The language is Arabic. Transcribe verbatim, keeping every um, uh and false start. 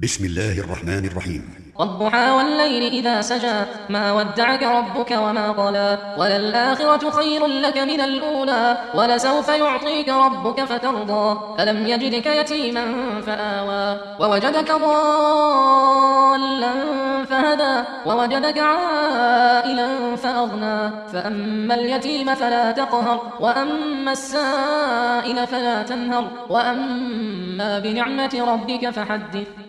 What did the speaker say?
بسم الله الرحمن الرحيم. والضحى والليل إذا سجى ما ودعك ربك وما قلى وللآخرة خير لك من الأولى ولسوف يعطيك ربك فترضى ألم يجدك يتيما فآوى ووجدك ضالا فهدى ووجدك عائلا فأغنى فأما اليتيم فلا تقهر وأما السائل فلا تنهر وأما بنعمة ربك فحدث